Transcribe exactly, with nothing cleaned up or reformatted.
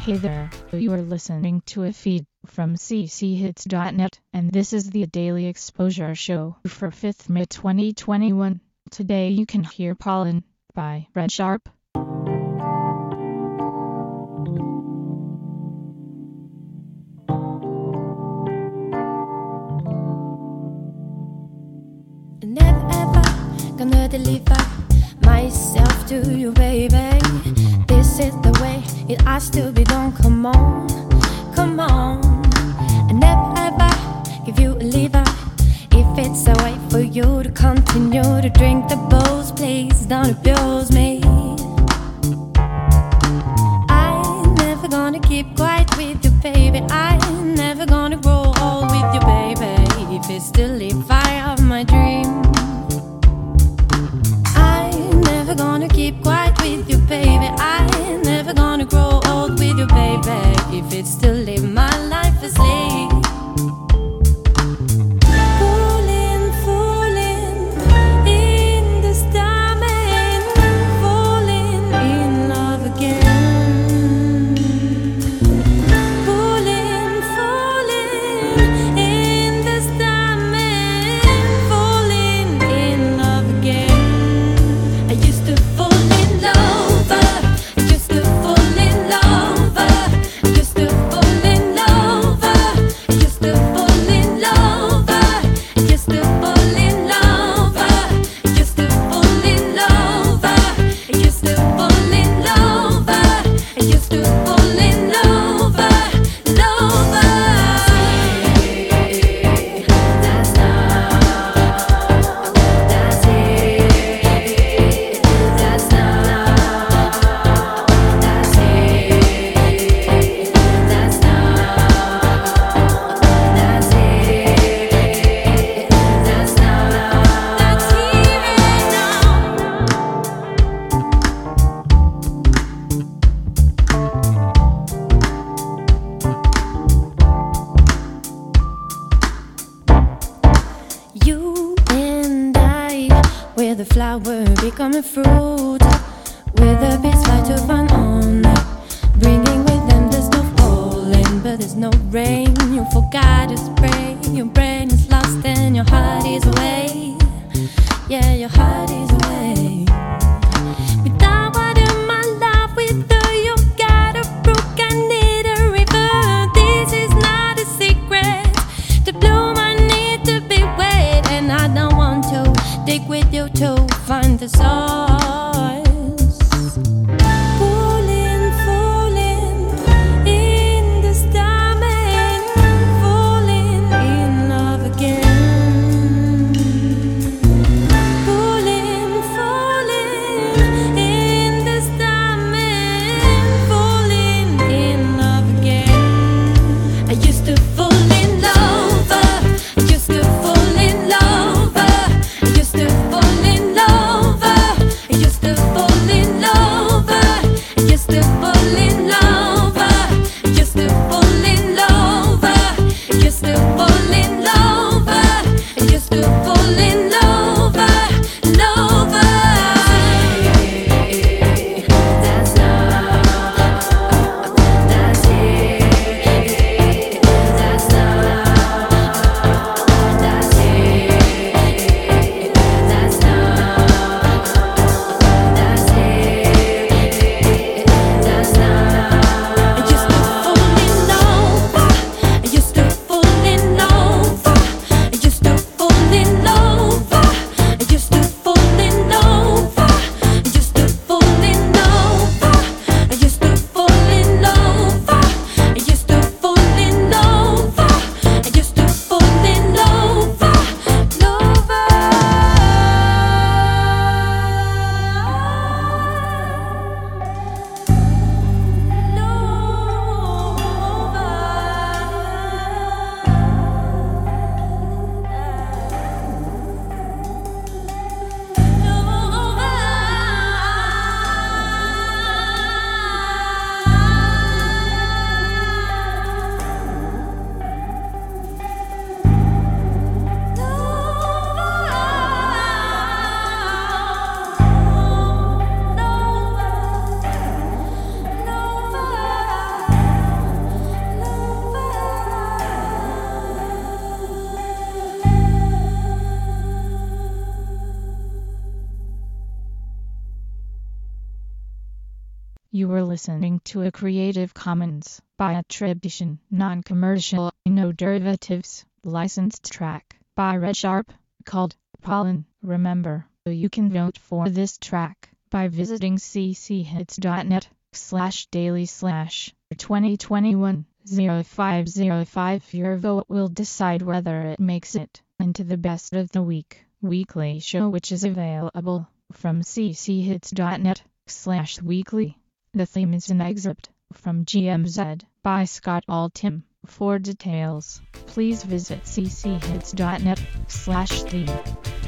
Hey there, you are listening to a feed from c c hits dot net, and this is the Daily Exposure Show for fifth of May twenty twenty-one. Today you can hear Pollen by Red Sharp. Never ever gonna deliver myself to you, baby. This is the way it has to be done. Come on, come on. I never ever give you a liver if it's a way for you to continue to drink the booze. Please don't abuse me. I'm never gonna keep quiet with you, baby. I'm never gonna grow old with you, baby. If it's still the fire of my dream, I'm never gonna keep quiet with you, baby. I'm never gonna grow old with you, baby. If it's still live my life asleep. Fooling, fooling in the storming, falling in love again. Fooling, fooling in the storming, falling in love again. I used to fall in love. I used to fall in love. I used to fall in love. I used to fall in love. I used to fall in love. I used to fall in love. I used to fall in love. I used to fall in love. Love. That's now. That's it. That's now. That's it. That's now. That's it. That's now. That's here now. You and I, we're the flower becoming fruit, with a big fight to run on, bringing with them there's no falling, but there's no rain. You forgot to spray, your brain is lost and your heart is away. Yeah, your heart is away. Without water, my love, with you, you got a brook, I need a river. This is not a secret. To bloom, I need to be wet, and I don't want to dig with you to find the source. Fooling, fooling in the storming, falling in love again. Fooling, fooling in the storming, falling in love again. I used to fall in love. I used to fall in love. I used to fall in love. You were listening to a Creative Commons by attribution, non-commercial, no derivatives, licensed track by Red Sharp called Pollen. Remember, you can vote for this track by visiting cchits.net slash daily slash 2021 0505. Your vote will decide whether it makes it into the best of the week weekly show, which is available from cchits.net slash weekly. The theme is an excerpt from G M Z by Scott Altham. For details, please visit cchits.net slash theme.